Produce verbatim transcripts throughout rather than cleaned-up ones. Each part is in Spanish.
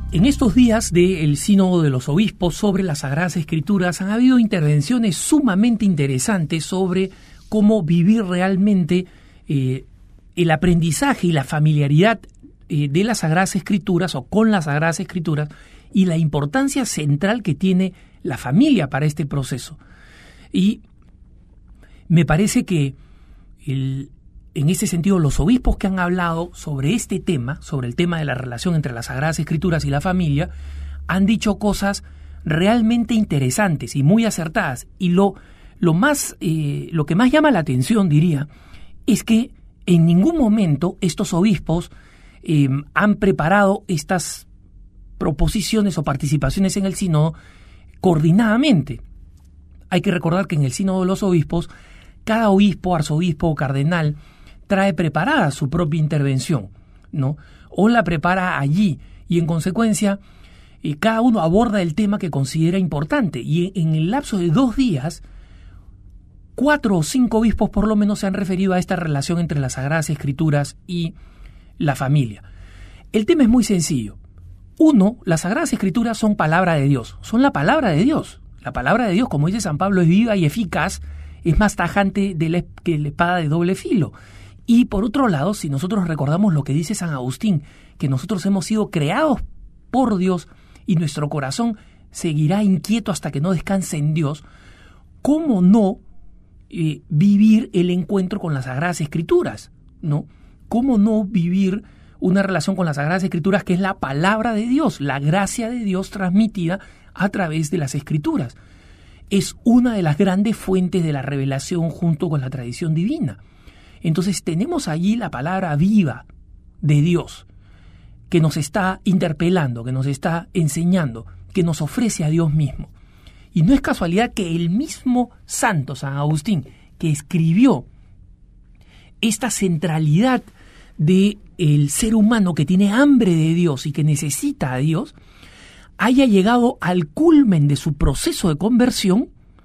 En estos días del Sínodo de los Obispos sobre las Sagradas Escrituras han habido intervenciones sumamente interesantes sobre cómo vivir realmente eh, el aprendizaje y la familiaridad eh, de las Sagradas Escrituras o con las Sagradas Escrituras y la importancia central que tiene la familia para este proceso. Y me parece que el, en ese sentido los obispos que han hablado sobre este tema, sobre el tema de la relación entre las Sagradas Escrituras y la familia, han dicho cosas realmente interesantes y muy acertadas. Y lo, lo, más, eh, lo que más llama la atención, diría, es que en ningún momento estos obispos eh, han preparado estas proposiciones o participaciones en el sínodo coordinadamente. Hay que recordar que en el sínodo de los obispos, cada obispo, arzobispo o cardenal trae preparada su propia intervención, ¿no? O la prepara allí y en consecuencia eh, cada uno aborda el tema que considera importante y en, en el lapso de dos días cuatro o cinco obispos por lo menos se han referido a esta relación entre las Sagradas Escrituras y la familia. El tema es muy sencillo. Uno, las Sagradas Escrituras son palabra de Dios, son la palabra de Dios. La palabra de Dios, como dice San Pablo, es viva y eficaz, es más tajante de la, que la espada de doble filo. Y por otro lado, si nosotros recordamos lo que dice San Agustín, que nosotros hemos sido creados por Dios y nuestro corazón seguirá inquieto hasta que no descanse en Dios, ¿cómo no eh, vivir el encuentro con las Sagradas Escrituras? ¿No? ¿Cómo no vivir una relación con las Sagradas Escrituras que es la palabra de Dios, la gracia de Dios transmitida a través de las Escrituras? Es una de las grandes fuentes de la revelación junto con la tradición divina. Entonces tenemos allí la palabra viva de Dios que nos está interpelando, que nos está enseñando, que nos ofrece a Dios mismo. Y no es casualidad que el mismo santo San Agustín, que escribió esta centralidad del ser humano que tiene hambre de Dios y que necesita a Dios, haya llegado al culmen de su proceso de conversión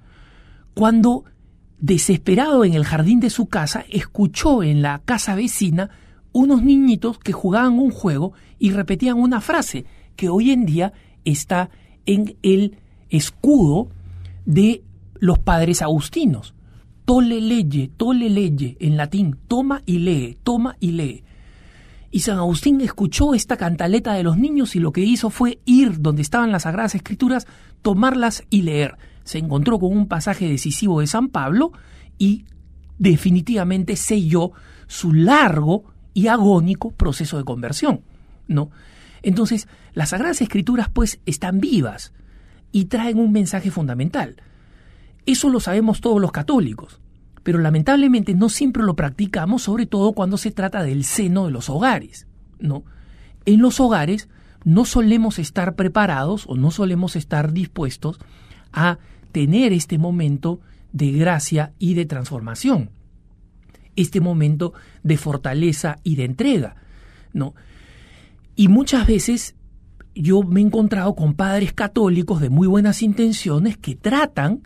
cuando, desesperado en el jardín de su casa, escuchó en la casa vecina unos niñitos que jugaban un juego y repetían una frase que hoy en día está en el escudo de los padres agustinos. Tolle lege, tolle lege, en latín, toma y lee, toma y lee. Y San Agustín escuchó esta cantaleta de los niños y lo que hizo fue ir donde estaban las Sagradas Escrituras, tomarlas y leer. Se encontró con un pasaje decisivo de San Pablo y definitivamente selló su largo y agónico proceso de conversión, ¿no? Entonces, las Sagradas Escrituras pues están vivas y traen un mensaje fundamental. Eso lo sabemos todos los católicos, pero lamentablemente no siempre lo practicamos, sobre todo cuando se trata del seno de los hogares, ¿no? En los hogares no solemos estar preparados o no solemos estar dispuestos a tener este momento de gracia y de transformación, este momento de fortaleza y de entrega, ¿no? Y muchas veces yo me he encontrado con padres católicos de muy buenas intenciones que tratan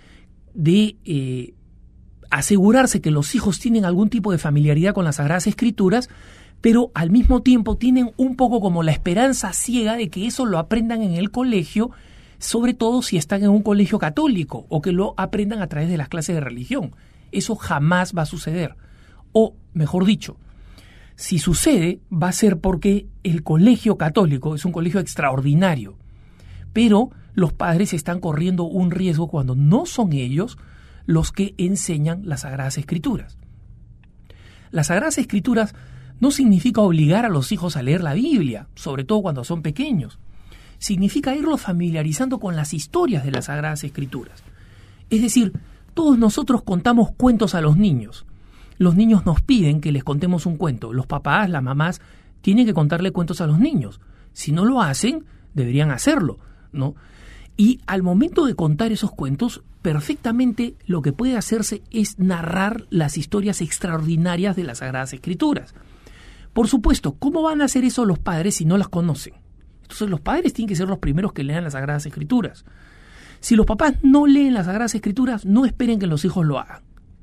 de eh, asegurarse que los hijos tienen algún tipo de familiaridad con las Sagradas Escrituras, pero al mismo tiempo tienen un poco como la esperanza ciega de que eso lo aprendan en el colegio, sobre todo si están en un colegio católico, o que lo aprendan a través de las clases de religión. Eso jamás va a suceder. O, mejor dicho, si sucede, va a ser porque el colegio católico es un colegio extraordinario, pero los padres están corriendo un riesgo cuando no son ellos los que enseñan las Sagradas Escrituras. Las Sagradas Escrituras no significa obligar a los hijos a leer la Biblia, sobre todo cuando son pequeños. Significa irlos familiarizando con las historias de las Sagradas Escrituras. Es decir, todos nosotros contamos cuentos a los niños. Los niños nos piden que les contemos un cuento. Los papás, las mamás, tienen que contarle cuentos a los niños. Si no lo hacen, deberían hacerlo, ¿no? Y al momento de contar esos cuentos, perfectamente lo que puede hacerse es narrar las historias extraordinarias de las Sagradas Escrituras. Por supuesto, ¿cómo van a hacer eso los padres si no las conocen? Entonces los padres tienen que ser los primeros que lean las Sagradas Escrituras. Si los papás no leen las Sagradas Escrituras, no esperen que los hijos lo hagan.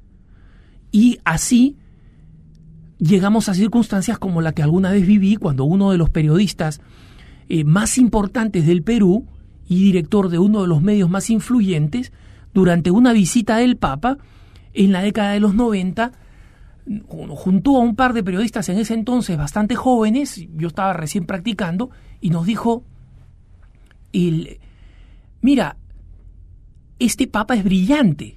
Y así llegamos a circunstancias como la que alguna vez viví cuando uno de los periodistas eh, más importantes del Perú y director de uno de los medios más influyentes, durante una visita del Papa en la década de los noventa, juntó a un par de periodistas en ese entonces bastante jóvenes, yo estaba recién practicando, y nos dijo, el, mira, este Papa es brillante.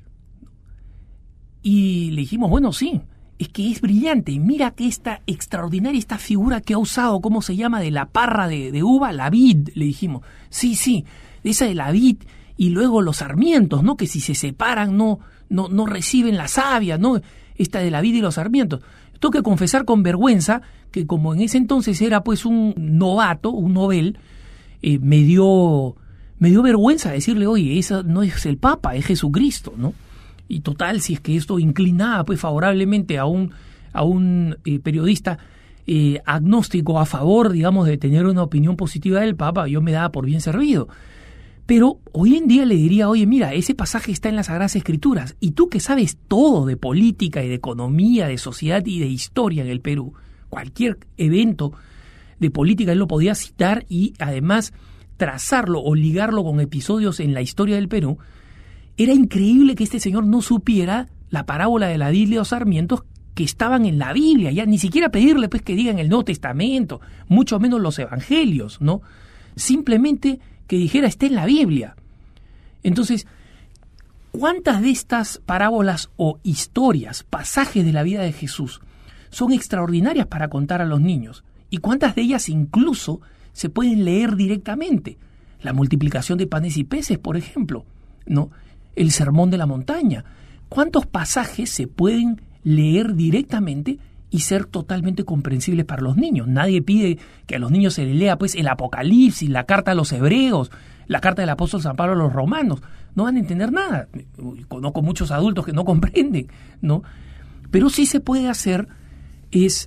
Y le dijimos, bueno, sí, es que es brillante. Mira que esta extraordinaria, esta figura que ha usado, ¿cómo se llama? De la parra de, de uva, la vid, le dijimos. Sí, sí, esa de la vid, y luego los sarmientos, ¿no? Que si se separan no, no, no reciben la savia, ¿no? Esta de la vid y los sarmientos. Tengo que confesar con vergüenza que como en ese entonces era pues un novato, un novel, eh, me dio me dio vergüenza decirle, oye, ese no es el Papa, es Jesucristo, ¿no? Y total, si es que esto inclinaba pues favorablemente a un, a un eh, periodista eh, agnóstico a favor, digamos, de tener una opinión positiva del Papa, yo me daba por bien servido. Pero hoy en día le diría, oye, mira, ese pasaje está en las Sagradas Escrituras, y tú que sabes todo de política y de economía, de sociedad y de historia en el Perú, cualquier evento de política él lo podía citar y además trazarlo o ligarlo con episodios en la historia del Perú. Era increíble que este señor no supiera la parábola de la vid y los sarmientos que estaban en la Biblia, ya ni siquiera pedirle pues que digan el Nuevo Testamento, mucho menos los evangelios, ¿no? Simplemente que dijera está en la Biblia. Entonces, ¿cuántas de estas parábolas o historias, pasajes de la vida de Jesús, son extraordinarias para contar a los niños? ¿Y cuántas de ellas incluso se pueden leer directamente? La multiplicación de panes y peces, por ejemplo, ¿no? El sermón de la montaña. ¿Cuántos pasajes se pueden leer directamente y ser totalmente comprensibles para los niños? Nadie pide que a los niños se les lea pues el Apocalipsis, la carta a los hebreos, la carta del apóstol San Pablo a los romanos. No van a entender nada. Conozco muchos adultos que no comprenden, ¿no? Pero sí se puede hacer es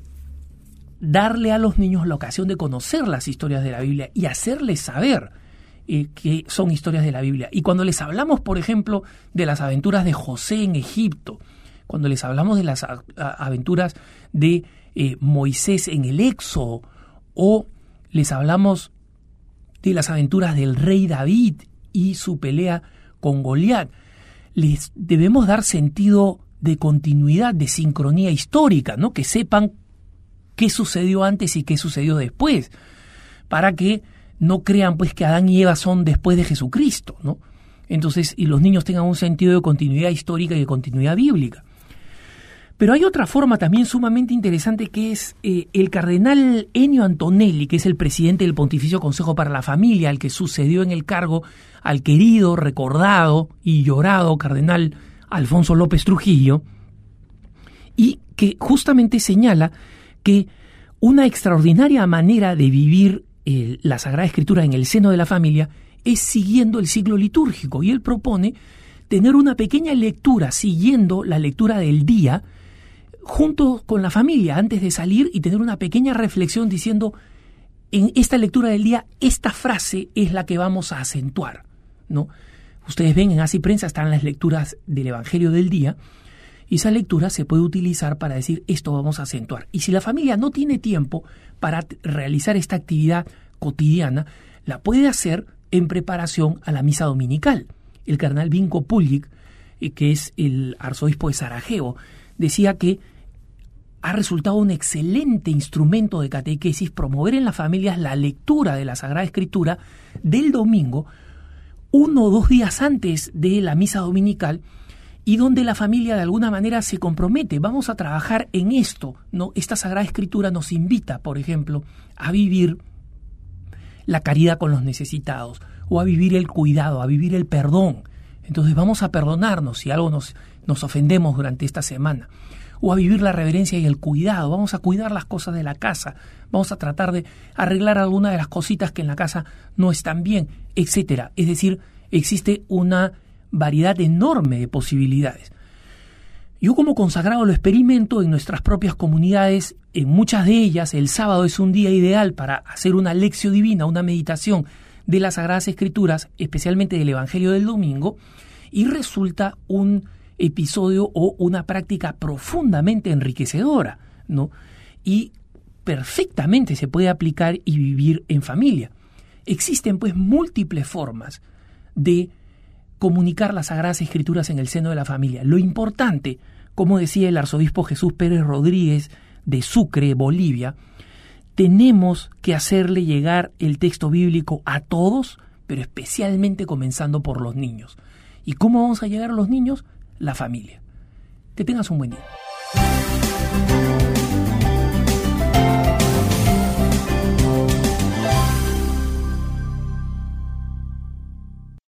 darle a los niños la ocasión de conocer las historias de la Biblia y hacerles saber eh, que son historias de la Biblia. Y cuando les hablamos, por ejemplo, de las aventuras de José en Egipto, cuando les hablamos de las a, a, aventuras de eh, Moisés en el Éxodo, o les hablamos de las aventuras del rey David y su pelea con Goliat, les debemos dar sentido de continuidad, de sincronía histórica, ¿no? Que sepan qué sucedió antes y qué sucedió después, para que no crean pues que Adán y Eva son después de Jesucristo, ¿no? Entonces, y los niños tengan un sentido de continuidad histórica y de continuidad bíblica. Pero hay otra forma también sumamente interesante, que es eh, el cardenal Ennio Antonelli, que es el presidente del Pontificio Consejo para la Familia, al que sucedió en el cargo al querido, recordado y llorado cardenal Alfonso López Trujillo, y que justamente señala que una extraordinaria manera de vivir eh, la Sagrada Escritura en el seno de la familia es siguiendo el ciclo litúrgico, y él propone tener una pequeña lectura siguiendo la lectura del día junto con la familia antes de salir, y tener una pequeña reflexión diciendo, en esta lectura del día esta frase es la que vamos a acentuar, ¿no? Ustedes ven en Así Prensa están las lecturas del Evangelio del día, y esa lectura se puede utilizar para decir esto vamos a acentuar. Y si la familia no tiene tiempo para realizar esta actividad cotidiana, la puede hacer en preparación a la misa dominical. El cardenal Vinko Puljic, eh, que es el arzobispo de Sarajevo, decía que ha resultado un excelente instrumento de catequesis promover en las familias la lectura de la Sagrada Escritura del domingo, uno o dos días antes de la misa dominical, y donde la familia de alguna manera se compromete. Vamos a trabajar en esto, ¿no? Esta Sagrada Escritura nos invita, por ejemplo, a vivir la caridad con los necesitados, o a vivir el cuidado, a vivir el perdón. Entonces vamos a perdonarnos si algo nos, nos ofendemos durante esta semana, o a vivir la reverencia y el cuidado. Vamos a cuidar las cosas de la casa, vamos a tratar de arreglar alguna de las cositas que en la casa no están bien, etcétera. Es decir, existe una variedad enorme de posibilidades. Yo como consagrado lo experimento en nuestras propias comunidades. En muchas de ellas el sábado es un día ideal para hacer una lección divina, una meditación de las Sagradas Escrituras, especialmente del Evangelio del domingo, y resulta un episodio o una práctica profundamente enriquecedora, ¿no? Y perfectamente se puede aplicar y vivir en familia. Existen pues múltiples formas de comunicar las Sagradas Escrituras en el seno de la familia. Lo importante, como decía el arzobispo Jesús Pérez Rodríguez de Sucre, Bolivia, tenemos que hacerle llegar el texto bíblico a todos, pero especialmente comenzando por los niños. ¿Y cómo vamos a llegar a los niños? La familia. Que tengas un buen día.